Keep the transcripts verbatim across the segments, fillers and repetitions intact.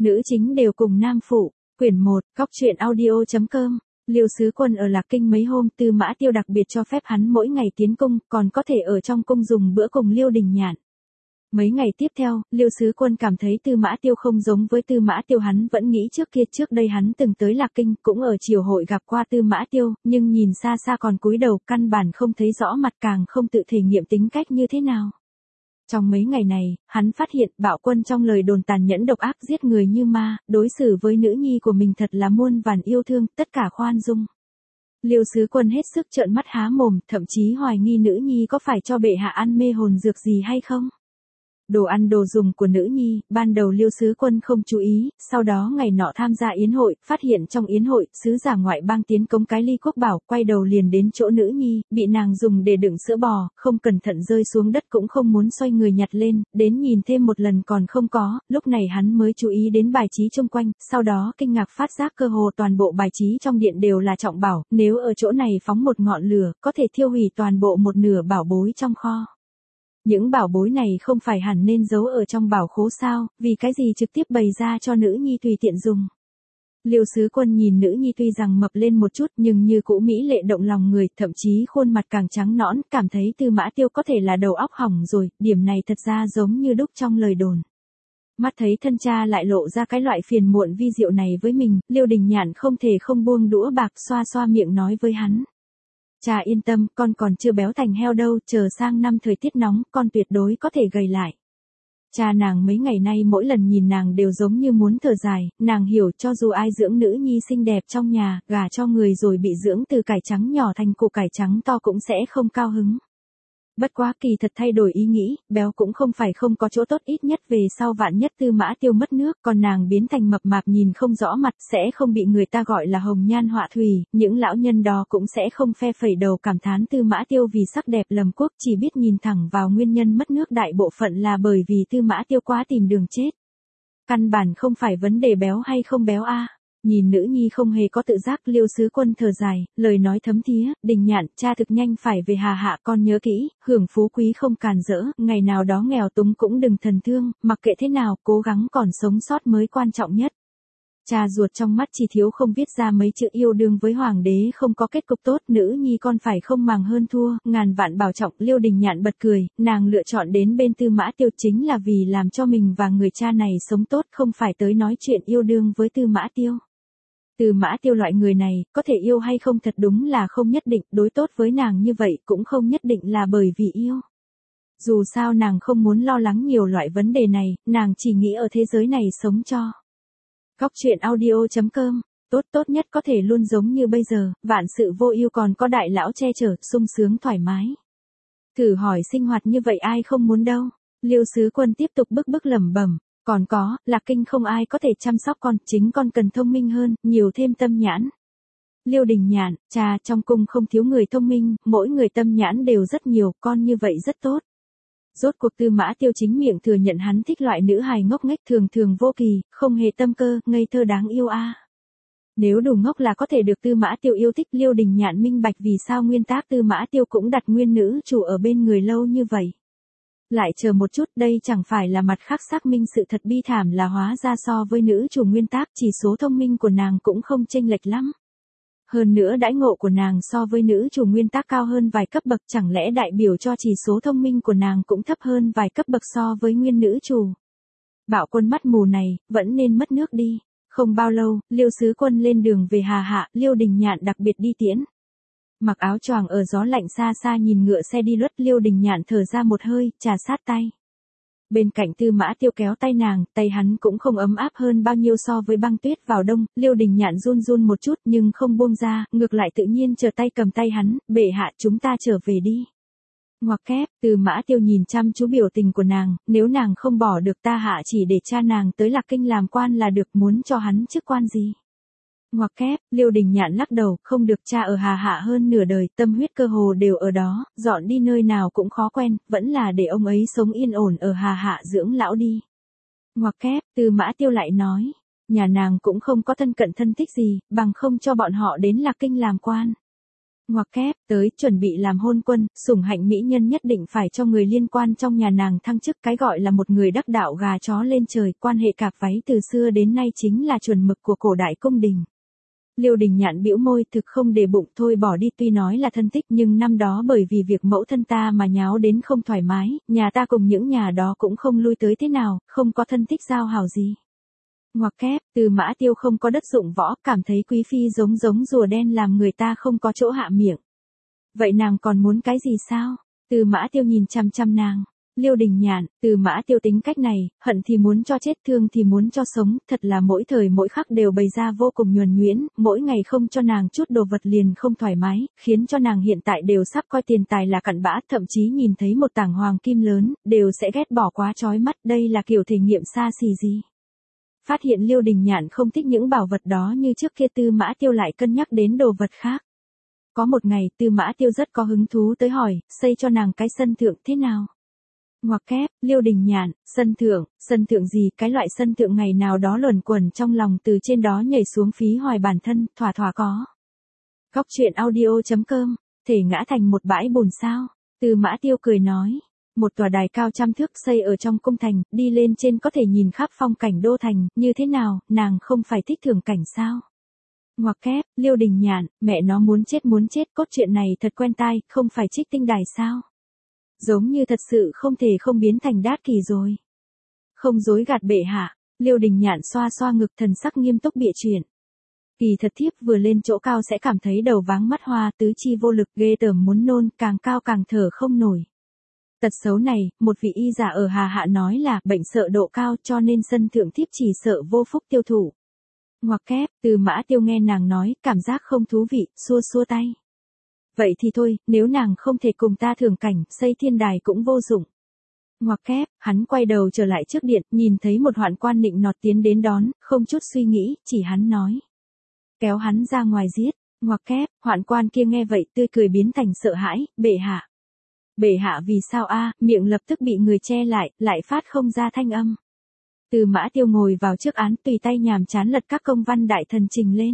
Nữ chính đều cùng nam phụ, quyển một, góc truyện audio.com. Liêu Sứ Quân ở Lạc Kinh mấy hôm, Tư Mã Tiêu đặc biệt cho phép hắn mỗi ngày tiến cung, còn có thể ở trong cung dùng bữa cùng Liêu Đình Nhạn. Mấy ngày tiếp theo, Liêu Sứ Quân cảm thấy Tư Mã Tiêu không giống với Tư Mã Tiêu hắn vẫn nghĩ trước kia, trước đây hắn từng tới Lạc Kinh, cũng ở triều hội gặp qua Tư Mã Tiêu, nhưng nhìn xa xa còn cúi đầu, căn bản không thấy rõ mặt, càng không tự thể nghiệm tính cách như thế nào. Trong mấy ngày này, hắn phát hiện Bạo Quân trong lời đồn tàn nhẫn độc ác, giết người như ma, đối xử với nữ nhi của mình thật là muôn vàn yêu thương, tất cả khoan dung. Liêu Sứ Quân hết sức trợn mắt há mồm, thậm chí hoài nghi nữ nhi có phải cho bệ hạ ăn mê hồn dược gì hay không. Đồ ăn đồ dùng của nữ nhi, ban đầu Liêu Sứ Quân không chú ý, sau đó ngày nọ tham gia yến hội, phát hiện trong yến hội, sứ giả ngoại bang tiến cống cái ly quốc bảo, quay đầu liền đến chỗ nữ nhi, bị nàng dùng để đựng sữa bò, không cẩn thận rơi xuống đất cũng không muốn xoay người nhặt lên, đến nhìn thêm một lần còn không có, lúc này hắn mới chú ý đến bài trí xung quanh, sau đó kinh ngạc phát giác cơ hồ toàn bộ bài trí trong điện đều là trọng bảo, nếu ở chỗ này phóng một ngọn lửa, có thể thiêu hủy toàn bộ một nửa bảo bối trong kho. Những bảo bối này không phải hẳn nên giấu ở trong bảo khố sao, vì cái gì trực tiếp bày ra cho nữ nhi tùy tiện dùng. Liêu Sứ Quân nhìn nữ nhi tuy rằng mập lên một chút nhưng như cũ mỹ lệ động lòng người, thậm chí khuôn mặt càng trắng nõn, cảm thấy Tư Mã Tiêu có thể là đầu óc hỏng rồi, điểm này thật ra giống như đúc trong lời đồn. Mắt thấy thân cha lại lộ ra cái loại phiền muộn vi diệu này với mình, Liêu Đình Nhạn không thể không buông đũa bạc, xoa xoa miệng nói với hắn. Cha yên tâm, con còn chưa béo thành heo đâu, chờ sang năm thời tiết nóng, con tuyệt đối có thể gầy lại. Cha nàng mấy ngày nay mỗi lần nhìn nàng đều giống như muốn thở dài, nàng hiểu cho dù ai dưỡng nữ nhi xinh đẹp trong nhà, gả cho người rồi bị dưỡng từ cải trắng nhỏ thành củ cải trắng to cũng sẽ không cao hứng. Bất quá kỳ thật thay đổi ý nghĩ, béo cũng không phải không có chỗ tốt, ít nhất về sau vạn nhất Tư Mã Tiêu mất nước, còn nàng biến thành mập mạp nhìn không rõ mặt, sẽ không bị người ta gọi là hồng nhan họa thủy, những lão nhân đó cũng sẽ không phe phẩy đầu cảm thán Tư Mã Tiêu vì sắc đẹp lầm quốc, chỉ biết nhìn thẳng vào nguyên nhân mất nước đại bộ phận là bởi vì Tư Mã Tiêu quá tìm đường chết. Căn bản không phải vấn đề béo hay không béo a. Nhìn nữ nhi không hề có tự giác, Liêu Sứ Quân thở dài, lời nói thấm thía, Đình Nhạn, cha thực nhanh phải về Hà Hạ, con nhớ kỹ, hưởng phú quý không càn rỡ, ngày nào đó nghèo túng cũng đừng thần thương, mặc kệ thế nào, cố gắng còn sống sót mới quan trọng nhất. Cha ruột trong mắt chỉ thiếu không viết ra mấy chữ yêu đương với hoàng đế không có kết cục tốt, nữ nhi con phải không màng hơn thua, ngàn vạn bảo trọng. Liêu Đình Nhạn bật cười, nàng lựa chọn đến bên Tư Mã Tiêu chính là vì làm cho mình và người cha này sống tốt, không phải tới nói chuyện yêu đương với Tư Mã Tiêu. Tư Mã Tiêu loại người này, có thể yêu hay không thật đúng là không nhất định, đối tốt với nàng như vậy cũng không nhất định là bởi vì yêu. Dù sao nàng không muốn lo lắng nhiều loại vấn đề này, nàng chỉ nghĩ ở thế giới này sống cho. Góc truyện audio.com, tốt tốt nhất có thể luôn giống như bây giờ, vạn sự vô ưu còn có đại lão che chở, sung sướng thoải mái. Thử hỏi sinh hoạt như vậy ai không muốn đâu. Liêu Sứ Quân tiếp tục bức bức lẩm bẩm. Còn có, Lạc Kinh không ai có thể chăm sóc con, chính con cần thông minh hơn, nhiều thêm tâm nhãn. Liêu Đình Nhạn, cha, trong cung không thiếu người thông minh, mỗi người tâm nhãn đều rất nhiều, con như vậy rất tốt. Rốt cuộc Tư Mã Tiêu chính miệng thừa nhận hắn thích loại nữ hài ngốc nghếch thường thường vô kỳ, không hề tâm cơ, ngây thơ đáng yêu a. À. Nếu đủ ngốc là có thể được Tư Mã Tiêu yêu thích, Liêu Đình Nhạn minh bạch vì sao nguyên tác Tư Mã Tiêu cũng đặt nguyên nữ chủ ở bên người lâu như vậy. Lại chờ một chút, đây chẳng phải là mặt khác xác minh sự thật bi thảm là hóa ra so với nữ chủ nguyên tác chỉ số thông minh của nàng cũng không chênh lệch lắm. Hơn nữa đãi ngộ của nàng so với nữ chủ nguyên tác cao hơn vài cấp bậc, chẳng lẽ đại biểu cho chỉ số thông minh của nàng cũng thấp hơn vài cấp bậc so với nguyên nữ chủ. Bạo Quân mắt mù này, vẫn nên mất nước đi. Không bao lâu, Liêu Sứ Quân lên đường về Hà Hạ, Liêu Đình Nhạn đặc biệt đi tiễn. Mặc áo choàng ở gió lạnh xa xa nhìn ngựa xe đi lướt, Liêu Đình Nhạn thở ra một hơi, trà sát tay. Bên cạnh Tư Mã Tiêu kéo tay nàng, tay hắn cũng không ấm áp hơn bao nhiêu so với băng tuyết vào đông, Liêu Đình Nhạn run run một chút nhưng không buông ra, ngược lại tự nhiên chờ tay cầm tay hắn, bệ hạ chúng ta trở về đi. Ngoặc kép, Tư Mã Tiêu nhìn chăm chú biểu tình của nàng, nếu nàng không bỏ được ta hạ chỉ để cha nàng tới Lạc Kinh làm quan là được, muốn cho hắn chức quan gì. Ngoặc kép, Liêu Đình Nhạn lắc đầu, không được, cha ở Hà Hạ hơn nửa đời, tâm huyết cơ hồ đều ở đó, dọn đi nơi nào cũng khó quen, vẫn là để ông ấy sống yên ổn ở Hà Hạ dưỡng lão đi. Ngoặc kép, Tư Mã Tiêu lại nói, nhà nàng cũng không có thân cận thân thích gì, bằng không cho bọn họ đến Lạc Kinh làm quan. Ngoặc kép, tới, chuẩn bị làm hôn quân, sủng hạnh mỹ nhân nhất định phải cho người liên quan trong nhà nàng thăng chức, cái gọi là một người đắc đạo gà chó lên trời, quan hệ cạp váy từ xưa đến nay chính là chuẩn mực của cổ đại cung đình. Liêu Đình Nhạn bĩu môi, thực không để bụng, thôi bỏ đi, tuy nói là thân thích nhưng năm đó bởi vì việc mẫu thân ta mà nháo đến không thoải mái, nhà ta cùng những nhà đó cũng không lui tới thế nào, không có thân thích giao hảo gì. Ngoặc kép, Từ Mã Tiêu không có đất dụng võ, cảm thấy quý phi giống giống rùa đen làm người ta không có chỗ hạ miệng. Vậy nàng còn muốn cái gì sao? Từ Mã Tiêu nhìn chăm chăm nàng. Liêu Đình Nhạn, Từ Mã Tiêu tính cách này, hận thì muốn cho chết, thương thì muốn cho sống, thật là mỗi thời mỗi khắc đều bày ra vô cùng nhuần nhuyễn, mỗi ngày không cho nàng chút đồ vật liền không thoải mái, khiến cho nàng hiện tại đều sắp coi tiền tài là cặn bã, thậm chí nhìn thấy một tảng hoàng kim lớn, đều sẽ ghét bỏ quá chói mắt, đây là kiểu thể nghiệm xa xỉ gì. Phát hiện Liêu Đình Nhạn không thích những bảo vật đó như trước kia, Tư Mã Tiêu lại cân nhắc đến đồ vật khác. Có một ngày, Tư Mã Tiêu rất có hứng thú tới hỏi, xây cho nàng cái sân thượng thế nào? Ngoặc kép, Liêu Đình Nhạn, sân thượng, sân thượng gì, cái loại sân thượng ngày nào đó luẩn quẩn trong lòng từ trên đó nhảy xuống phí hoài bản thân, thỏa thỏa có. Góc truyện audio chấm com, thể ngã thành một bãi bùn sao? Tư Mã Tiêu cười nói. Một tòa đài cao trăm thước xây ở trong cung thành, đi lên trên có thể nhìn khắp phong cảnh đô thành, như thế nào, nàng không phải thích thưởng cảnh sao? Ngoặc kép, Liêu Đình Nhạn, mẹ nó muốn chết muốn chết, cốt truyện này thật quen tai, không phải Trích Tinh Đài sao? Giống như thật sự không thể không biến thành Đát Kỷ rồi. Không dối gạt bệ hạ, Liêu Đình Nhạn xoa xoa ngực, thần sắc nghiêm túc bịa chuyện. Kỳ thật thiếp vừa lên chỗ cao sẽ cảm thấy đầu váng mắt hoa, tứ chi vô lực, ghê tởm muốn nôn, càng cao càng thở không nổi. Tật xấu này, một vị y giả ở Hà Hạ nói là bệnh sợ độ cao, cho nên sân thượng thiếp chỉ sợ vô phúc tiêu thụ. Ngoặc kép, Từ Mã Tiêu nghe nàng nói, cảm giác không thú vị, xua xua tay. Vậy thì thôi, nếu nàng không thể cùng ta thưởng cảnh, xây thiên đài cũng vô dụng. Ngoặc kép, hắn quay đầu trở lại trước điện, nhìn thấy một hoạn quan nịnh nọt tiến đến đón, không chút suy nghĩ, chỉ hắn nói. Kéo hắn ra ngoài giết. Ngoặc kép, hoạn quan kia nghe vậy tươi cười biến thành sợ hãi, bệ hạ. Bệ hạ vì sao a? Miệng lập tức bị người che lại, lại phát không ra thanh âm. Từ Mã Tiêu ngồi vào trước án, tùy tay nhàm chán lật các công văn đại thần trình lên.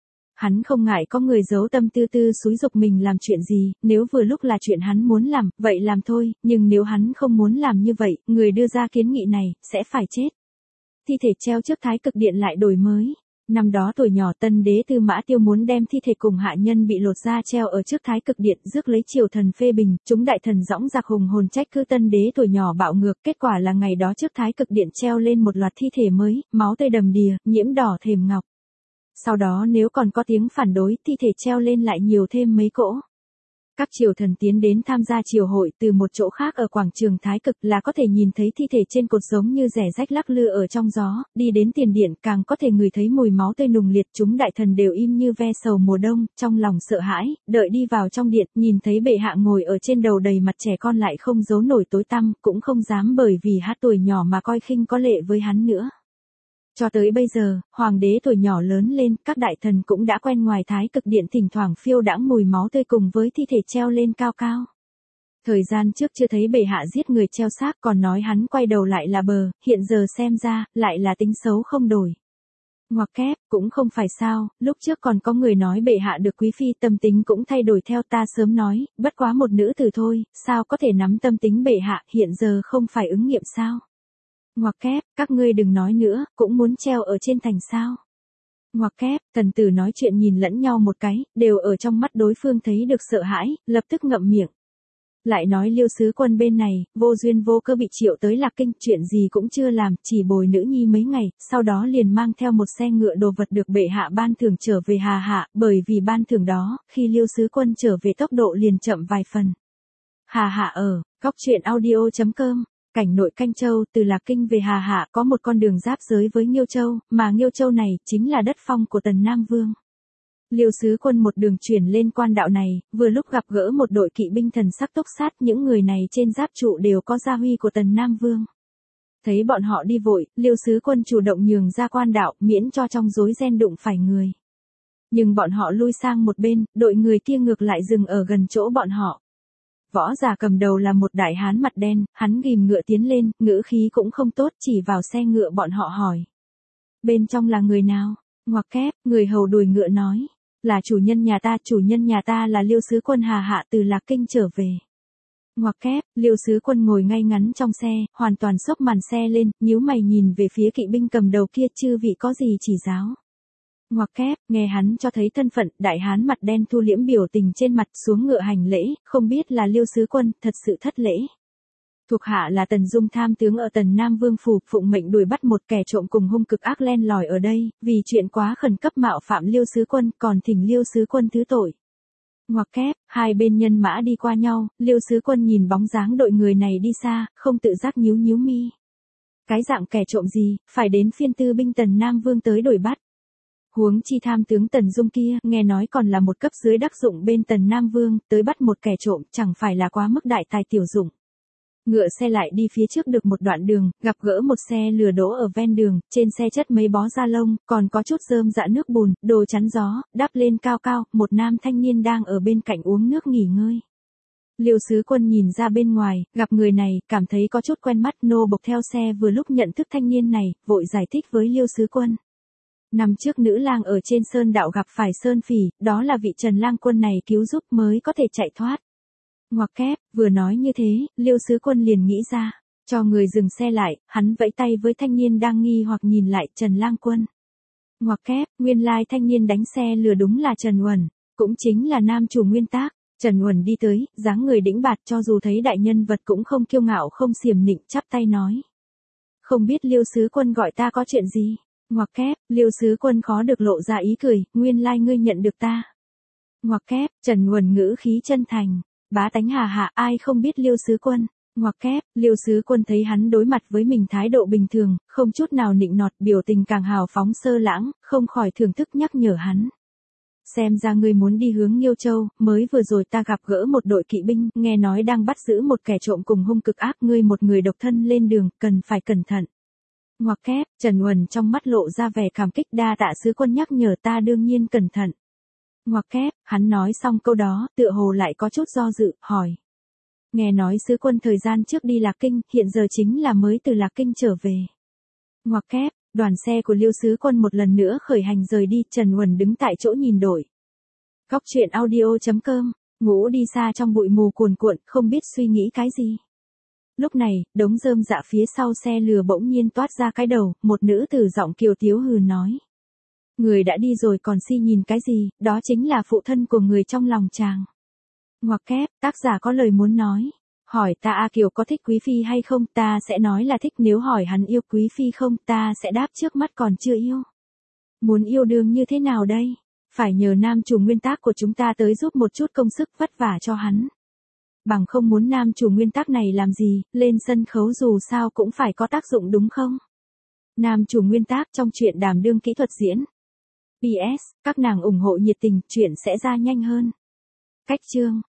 Hắn không ngại có người giấu tâm tư tư xúi giục mình làm chuyện gì, nếu vừa lúc là chuyện hắn muốn làm, vậy làm thôi, nhưng nếu hắn không muốn làm như vậy, người đưa ra kiến nghị này, sẽ phải chết. Thi thể treo trước Thái Cực Điện lại đổi mới. Năm đó tuổi nhỏ Tân Đế Tư Mã Tiêu muốn đem thi thể cùng hạ nhân bị lột ra treo ở trước Thái Cực Điện, rước lấy triều thần phê bình, chúng đại thần dõng dạc hùng hồn trách cứ Tân Đế tuổi nhỏ bạo ngược, kết quả là ngày đó trước Thái Cực Điện treo lên một loạt thi thể mới, máu tươi đầm đìa, nhiễm đỏ thềm ngọc. Sau đó nếu còn có tiếng phản đối, thi thể treo lên lại nhiều thêm mấy cỗ. Các triều thần tiến đến tham gia triều hội từ một chỗ khác ở quảng trường Thái Cực là có thể nhìn thấy thi thể trên cột giống như rẻ rách lắc lư ở trong gió, đi đến tiền điện càng có thể ngửi thấy mùi máu tươi nùng liệt, chúng đại thần đều im như ve sầu mùa đông, trong lòng sợ hãi, đợi đi vào trong điện, nhìn thấy bệ hạ ngồi ở trên đầu đầy mặt trẻ con lại không giấu nổi tối tăm, cũng không dám bởi vì hát tuổi nhỏ mà coi khinh có lệ với hắn nữa. Cho tới bây giờ, hoàng đế tuổi nhỏ lớn lên, các đại thần cũng đã quen ngoài Thái Cực Điện thỉnh thoảng phiêu đãng mùi máu tươi cùng với thi thể treo lên cao cao. Thời gian trước chưa thấy bệ hạ giết người treo xác còn nói hắn quay đầu lại là bờ, hiện giờ xem ra, lại là tính xấu không đổi. Ngoặc kép, cũng không phải sao, lúc trước còn có người nói bệ hạ được quý phi tâm tính cũng thay đổi theo ta sớm nói, bất quá một nữ tử thôi, sao có thể nắm tâm tính bệ hạ, hiện giờ không phải ứng nghiệm sao? Ngoặc kép, các ngươi đừng nói nữa, cũng muốn treo ở trên thành sao. Ngoặc kép, thần tử nói chuyện nhìn lẫn nhau một cái, đều ở trong mắt đối phương thấy được sợ hãi, lập tức ngậm miệng. Lại nói Liêu sứ quân bên này, vô duyên vô cơ bị triệu tới Lạc Kinh, chuyện gì cũng chưa làm, chỉ bồi nữ nhi mấy ngày, sau đó liền mang theo một xe ngựa đồ vật được bệ hạ ban thưởng trở về Hà Hạ, bởi vì ban thưởng đó, khi Liêu sứ quân trở về tốc độ liền chậm vài phần. Hà Hạ ở, góc truyện audio chấm com. Cảnh nội Canh Châu, từ Lạc Kinh về Hà Hạ có một con đường giáp giới với Nghiêu Châu, mà Nghiêu Châu này chính là đất phong của Tần Nam Vương. Liêu sứ quân một đường chuyển lên quan đạo này, vừa lúc gặp gỡ một đội kỵ binh thần sắc túc sát, những người này trên giáp trụ đều có gia huy của Tần Nam Vương. Thấy bọn họ đi vội, Liêu sứ quân chủ động nhường ra quan đạo, miễn cho trong rối ren đụng phải người. Nhưng bọn họ lui sang một bên, đội người kia ngược lại dừng ở gần chỗ bọn họ. Võ giả cầm đầu là một đại hán mặt đen, hắn ghìm ngựa tiến lên, ngữ khí cũng không tốt, chỉ vào xe ngựa bọn họ hỏi. Bên trong là người nào? Ngoặc kép, người hầu đuổi ngựa nói. Là chủ nhân nhà ta, chủ nhân nhà ta là Liêu Sứ Quân hà hạ từ Lạc Kinh trở về. Ngoặc kép, Liêu Sứ Quân ngồi ngay ngắn trong xe, hoàn toàn xốc màn xe lên, nhíu mày nhìn về phía kỵ binh cầm đầu kia, chư vị có gì chỉ giáo. Ngoặc kép, nghe hắn cho thấy thân phận, đại hán mặt đen thu liễm biểu tình trên mặt, xuống ngựa hành lễ, không biết là Liêu Sứ Quân, thật sự thất lễ. Thuộc hạ là Tần Dung tham tướng ở Tần Nam Vương phủ, phụng mệnh đuổi bắt một kẻ trộm cùng hung cực ác len lỏi ở đây, vì chuyện quá khẩn cấp mạo phạm Liêu Sứ Quân, còn thỉnh Liêu Sứ Quân thứ tội. Ngoặc kép, hai bên nhân mã đi qua nhau, Liêu Sứ Quân nhìn bóng dáng đội người này đi xa, không tự giác nhíu nhíu mi. Cái dạng kẻ trộm gì, phải đến phiên tư binh Tần Nam Vương tới đuổi bắt. Huống chi tham tướng Tần Dung kia, nghe nói còn là một cấp dưới đắc dụng bên Tần Nam Vương, tới bắt một kẻ trộm, chẳng phải là quá mức đại tài tiểu dụng. Ngựa xe lại đi phía trước được một đoạn đường, gặp gỡ một xe lừa đỗ ở ven đường, trên xe chất mấy bó da lông, còn có chút rơm rạ nước bùn, đồ chắn gió, đắp lên cao cao, một nam thanh niên đang ở bên cạnh uống nước nghỉ ngơi. Liêu Sứ Quân nhìn ra bên ngoài, gặp người này, cảm thấy có chút quen mắt, nô bộc theo xe vừa lúc nhận thức thanh niên này, vội giải thích với Liêu Sứ Quân. Năm trước nữ lang ở trên sơn đạo gặp phải sơn phỉ, đó là vị Trần lang quân này cứu giúp mới có thể chạy thoát. Ngoặc kép, vừa nói như thế, Liêu Sứ Quân liền nghĩ ra, cho người dừng xe lại, hắn vẫy tay với thanh niên đang nghi hoặc nhìn lại Trần lang quân. Ngoặc kép, nguyên lai thanh niên đánh xe lừa đúng là Trần Uẩn, cũng chính là nam chủ nguyên tác. Trần Uẩn đi tới, dáng người đĩnh bạt, cho dù thấy đại nhân vật cũng không kiêu ngạo không xiềm nịnh, chắp tay nói. Không biết Liêu Sứ Quân gọi ta có chuyện gì? Ngoặc kép, Liêu Sứ Quân khó được lộ ra ý cười, nguyên lai ngươi nhận được ta. Ngoặc kép, Trần Uẩn ngữ khí chân thành. Bá tánh hà hạ, ai không biết Liêu Sứ Quân. Ngoặc kép, Liêu Sứ Quân thấy hắn đối mặt với mình thái độ bình thường, không chút nào nịnh nọt, biểu tình càng hào phóng sơ lãng, không khỏi thưởng thức nhắc nhở hắn. Xem ra ngươi muốn đi hướng Nghiêu Châu, mới vừa rồi ta gặp gỡ một đội kỵ binh, nghe nói đang bắt giữ một kẻ trộm cùng hung cực ác, ngươi một người độc thân lên đường, cần phải cẩn thận. Ngoặc kép, Trần Uẩn trong mắt lộ ra vẻ cảm kích, đa tạ Sứ Quân nhắc nhở, ta đương nhiên cẩn thận. Ngoặc kép, hắn nói xong câu đó, tựa hồ lại có chút do dự, hỏi. Nghe nói Sứ Quân thời gian trước đi Lạc Kinh, hiện giờ chính là mới từ Lạc Kinh trở về. Ngoặc kép, đoàn xe của Liêu Sứ Quân một lần nữa khởi hành rời đi, Trần Uẩn đứng tại chỗ nhìn đổi. Góc truyện audio chấm com, ngủ đi xa trong bụi mù cuồn cuộn, không biết suy nghĩ cái gì. Lúc này, đống rơm dạ phía sau xe lừa bỗng nhiên toát ra cái đầu, một nữ tử giọng kiều tiếu hừ nói. Người đã đi rồi còn si nhìn cái gì, đó chính là phụ thân của người trong lòng chàng. Ngoặc kép, tác giả có lời muốn nói. Hỏi ta A Kiều có thích Quý Phi hay không, ta sẽ nói là thích, nếu hỏi hắn yêu Quý Phi không, ta sẽ đáp trước mắt còn chưa yêu. Muốn yêu đương như thế nào đây? Phải nhờ nam chủ nguyên tác của chúng ta tới giúp một chút công sức vất vả cho hắn. Bằng không muốn nam chủ nguyên tác này làm gì, lên sân khấu dù sao cũng phải có tác dụng đúng không? Nam chủ nguyên tác trong chuyện đảm đương kỹ thuật diễn. pê ét, các nàng ủng hộ nhiệt tình, chuyện sẽ ra nhanh hơn. Cách chương